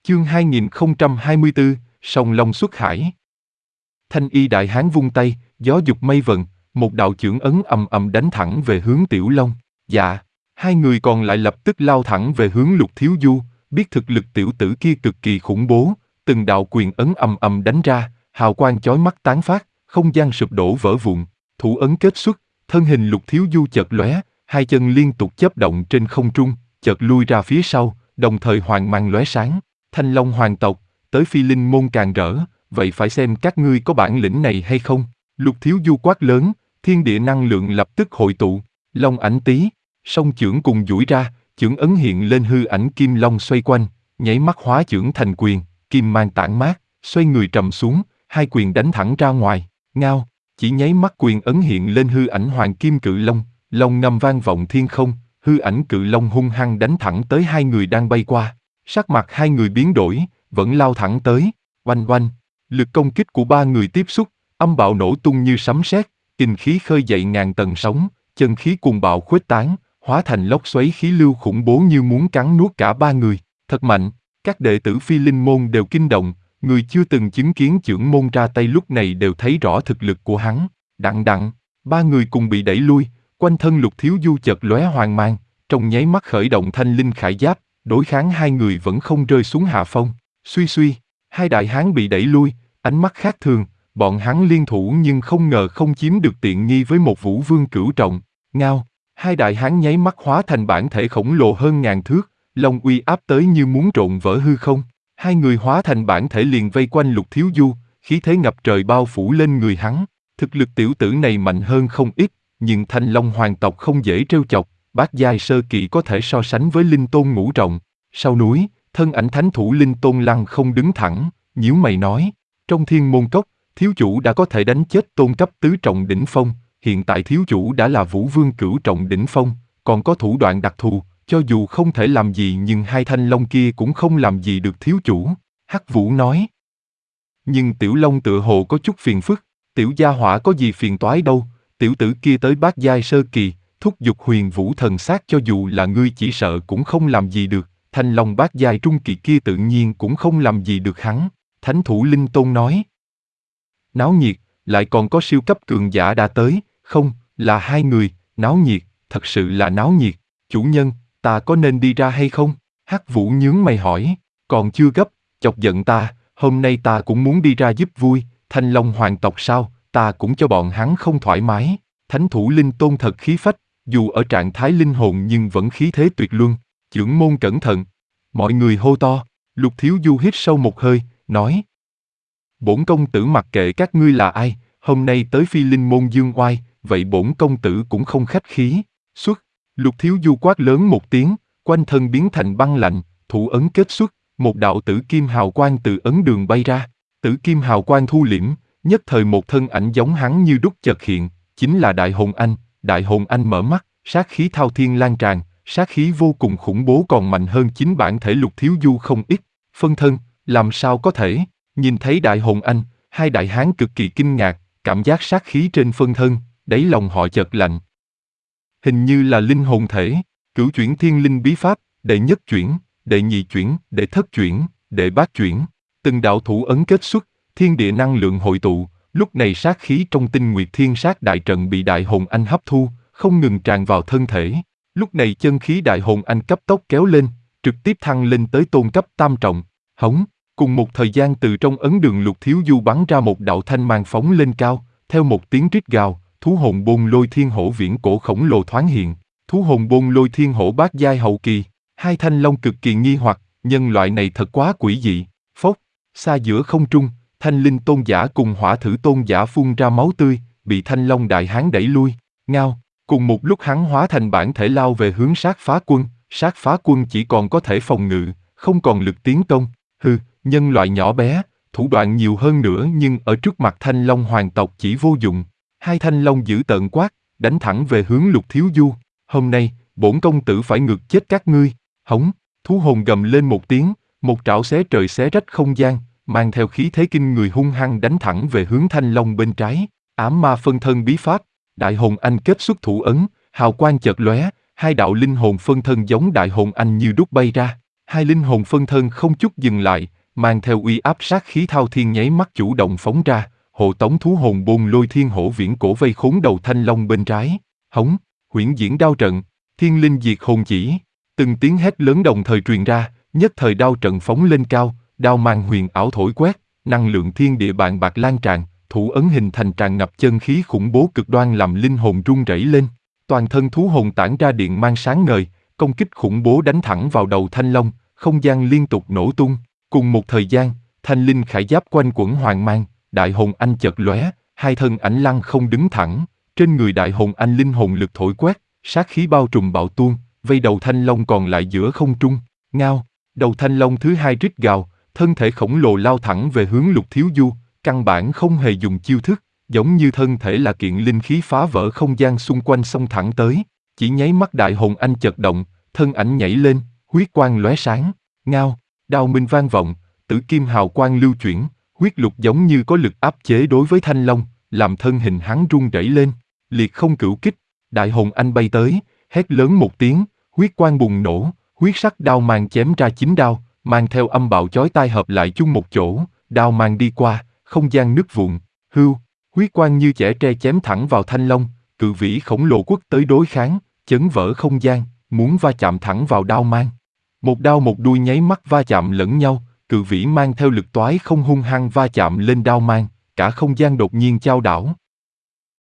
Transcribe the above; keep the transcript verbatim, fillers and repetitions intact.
Chương hai nghìn không trăm hai mươi tư, Song Long xuất hải. Thanh y đại hán vung tay, gió dục mây vần, một đạo chưởng ấn ầm ầm đánh thẳng về hướng Tiểu Long. Dạ, hai người còn lại lập tức lao thẳng về hướng Lục Thiếu Du, biết thực lực tiểu tử kia cực kỳ khủng bố, từng đạo quyền ấn ầm ầm đánh ra, hào quang chói mắt tán phát, không gian sụp đổ vỡ vụn, thủ ấn kết xuất, thân hình Lục Thiếu Du chợt lóe, hai chân liên tục chớp động trên không trung, chợt lui ra phía sau, đồng thời hoàng mang lóe sáng. Thanh Long hoàng tộc, tới Phi Linh môn càng rỡ, vậy phải xem các ngươi có bản lĩnh này hay không. Lục Thiếu Du quát lớn, thiên địa năng lượng lập tức hội tụ, long ảnh tí, song chưởng cùng duỗi ra, chưởng ấn hiện lên hư ảnh kim long xoay quanh, nháy mắt hóa chưởng thành quyền, kim mang tản mát, xoay người trầm xuống, hai quyền đánh thẳng ra ngoài, ngao, chỉ nháy mắt quyền ấn hiện lên hư ảnh hoàng kim cự long, long ngâm vang vọng thiên không, hư ảnh cự long hung hăng đánh thẳng tới hai người đang bay qua. Sắc mặt hai người biến đổi, vẫn lao thẳng tới, oanh oanh, lực công kích của ba người tiếp xúc, âm bạo nổ tung như sấm sét, kình khí khơi dậy ngàn tầng sóng, chân khí cuồng bạo khuếch tán, hóa thành lốc xoáy khí lưu khủng bố như muốn cắn nuốt cả ba người, thật mạnh, các đệ tử Phi Linh môn đều kinh động, người chưa từng chứng kiến chưởng môn ra tay lúc này đều thấy rõ thực lực của hắn, đặng đặng, ba người cùng bị đẩy lui, quanh thân Lục Thiếu Du chợt lóe hoàng mang, trong nháy mắt khởi động thanh linh khải giáp, đối kháng hai người vẫn không rơi xuống hạ phong, suy suy, hai đại hán bị đẩy lui, ánh mắt khác thường, bọn hắn liên thủ nhưng không ngờ không chiếm được tiện nghi với một vũ vương cửu trọng, ngao, hai đại hán nháy mắt hóa thành bản thể khổng lồ hơn ngàn thước, long uy áp tới như muốn trộn vỡ hư không, hai người hóa thành bản thể liền vây quanh Lục Thiếu Du, khí thế ngập trời bao phủ lên người hắn, thực lực tiểu tử này mạnh hơn không ít, nhưng Thanh Long hoàng tộc không dễ trêu chọc. Bát giai sơ kỳ có thể so sánh với linh tôn ngũ trọng. Sau núi, thân ảnh thánh thủ linh tôn lăng không đứng thẳng, nhíu mày nói, trong thiên môn cốc, thiếu chủ đã có thể đánh chết tôn cấp tứ trọng đỉnh phong, hiện tại thiếu chủ đã là vũ vương cửu trọng đỉnh phong, còn có thủ đoạn đặc thù, cho dù không thể làm gì nhưng hai thanh long kia cũng không làm gì được thiếu chủ. Hắc Vũ nói, nhưng tiểu long tựa hồ có chút phiền phức, tiểu gia hỏa có gì phiền toái đâu, tiểu tử kia tới bát giai sơ kỳ, thúc giục huyền vũ thần sát cho dù là ngươi chỉ sợ cũng không làm gì được, thanh long bát giai trung kỳ kia tự nhiên cũng không làm gì được hắn, thánh thủ linh tôn nói. Náo nhiệt, lại còn có siêu cấp cường giả đã tới, không, là hai người, náo nhiệt, thật sự là náo nhiệt, chủ nhân, ta có nên đi ra hay không? Hắc Vũ nhướng mày hỏi, còn chưa gấp, chọc giận ta, hôm nay ta cũng muốn đi ra giúp vui, thanh long hoàng tộc sao, ta cũng cho bọn hắn không thoải mái, thánh thủ linh tôn thật khí phách. Dù ở trạng thái linh hồn nhưng vẫn khí thế tuyệt luân, chưởng môn cẩn thận. Mọi người hô to, Lục Thiếu Du hít sâu một hơi, nói. Bổn công tử mặc kệ các ngươi là ai, hôm nay tới Phi Linh môn dương oai, vậy bổn công tử cũng không khách khí. Xuất, Lục Thiếu Du quát lớn một tiếng, quanh thân biến thành băng lạnh, thủ ấn kết xuất, một đạo tử kim hào quang từ ấn đường bay ra. Tử kim hào quang thu liễm, nhất thời một thân ảnh giống hắn như đúc chợt hiện, chính là Đại Hồn Anh. Đại Hồn Anh mở mắt, sát khí thao thiên lan tràn, sát khí vô cùng khủng bố còn mạnh hơn chính bản thể Lục Thiếu Du không ít. Phân thân, làm sao có thể? Nhìn thấy Đại Hồn Anh, hai đại hán cực kỳ kinh ngạc, cảm giác sát khí trên phân thân, đáy lòng họ chợt lạnh. Hình như là linh hồn thể, cửu chuyển thiên linh bí pháp, đệ nhất chuyển, đệ nhị chuyển, đệ thất chuyển, đệ bát chuyển. Từng đạo thủ ấn kết xuất, thiên địa năng lượng hội tụ. Lúc này sát khí trong tinh nguyệt thiên sát đại trận bị Đại Hồn Anh hấp thu, không ngừng tràn vào thân thể. Lúc này chân khí Đại Hồn Anh cấp tốc kéo lên, trực tiếp thăng lên tới tôn cấp tam trọng. Hống, cùng một thời gian từ trong ấn đường Lục Thiếu Du bắn ra một đạo thanh mang phóng lên cao, theo một tiếng rít gào, thú hồn bôn lôi thiên hổ viễn cổ khổng lồ thoáng hiện. Thú hồn bôn lôi thiên hổ bát giai hậu kỳ, hai thanh long cực kỳ nghi hoặc, nhân loại này thật quá quỷ dị. Phốc, xa giữa không trung. Thanh linh tôn giả cùng hỏa thử tôn giả phun ra máu tươi, bị thanh long đại hán đẩy lui, ngao, cùng một lúc hắn hóa thành bản thể lao về hướng sát phá quân, sát phá quân chỉ còn có thể phòng ngự, không còn lực tiến công, hừ, nhân loại nhỏ bé, thủ đoạn nhiều hơn nữa nhưng ở trước mặt thanh long hoàng tộc chỉ vô dụng, hai thanh long dữ tợn quát, đánh thẳng về hướng Lục Thiếu Du, hôm nay, bổn công tử phải ngược chết các ngươi, hống, thú hồn gầm lên một tiếng, một trảo xé trời xé rách không gian, mang theo khí thế kinh người hung hăng đánh thẳng về hướng thanh long bên trái, ám ma phân thân bí pháp, Đại Hồn Anh kết xuất thủ ấn, hào quang chợt lóe, hai đạo linh hồn phân thân giống Đại Hồn Anh như đúc bay ra, Hai linh hồn phân thân không chút dừng lại, mang theo uy áp sát khí thao thiên nháy mắt chủ động phóng ra, hộ tống thú hồn bôn lôi thiên hổ viễn cổ vây khốn đầu thanh long bên trái. Hống, huyễn diễn đao trận, thiên linh diệt hồn chỉ. Từng tiếng hét lớn đồng thời truyền ra, nhất thời đao trận phóng lên cao, đao mang huyền ảo thổi quét, năng lượng thiên địa bạn bạc lan tràn, thủ ấn hình thành tràn ngập chân khí khủng bố cực đoan làm linh hồn run rẩy lên. Toàn thân thú hồn tản ra điện mang sáng ngời, công kích khủng bố đánh thẳng vào đầu thanh long, không gian liên tục nổ tung. Cùng một thời gian, thanh linh khải giáp quanh quẩn hoàng mang, đại hồn anh chợt lóe, hai thân ảnh lăng không đứng thẳng, trên người đại hồn anh linh hồn lực thổi quét, sát khí bao trùm bạo tuôn, vây đầu thanh long còn lại giữa không trung. Ngao, đầu thanh long thứ hai rít gào, thân thể khổng lồ lao thẳng về hướng Lục Thiếu Du, căn bản không hề dùng chiêu thức, giống như thân thể là kiện linh khí phá vỡ không gian xung quanh xông thẳng tới. Chỉ nháy mắt đại hồn anh chợt động, thân ảnh nhảy lên, huyết quang lóe sáng. Ngao, đao minh vang vọng, tử kim hào quang lưu chuyển, huyết lục giống như có lực áp chế đối với thanh long, làm thân hình hắn run rẩy lên. Liệt không cửu kích, đại hồn anh bay tới, hét lớn một tiếng, huyết quang bùng nổ, huyết sắc đao mang chém ra chín đao, mang theo âm bạo chói tai hợp lại chung một chỗ, đao mang đi qua, không gian nứt vụn, hưu, huyết quang như chẻ tre chém thẳng vào thanh long, cự vĩ khổng lồ quất tới đối kháng, chấn vỡ không gian, muốn va chạm thẳng vào đao mang. Một đao một đuôi nháy mắt va chạm lẫn nhau, cự vĩ mang theo lực toái không hung hăng va chạm lên đao mang, cả không gian đột nhiên chao đảo.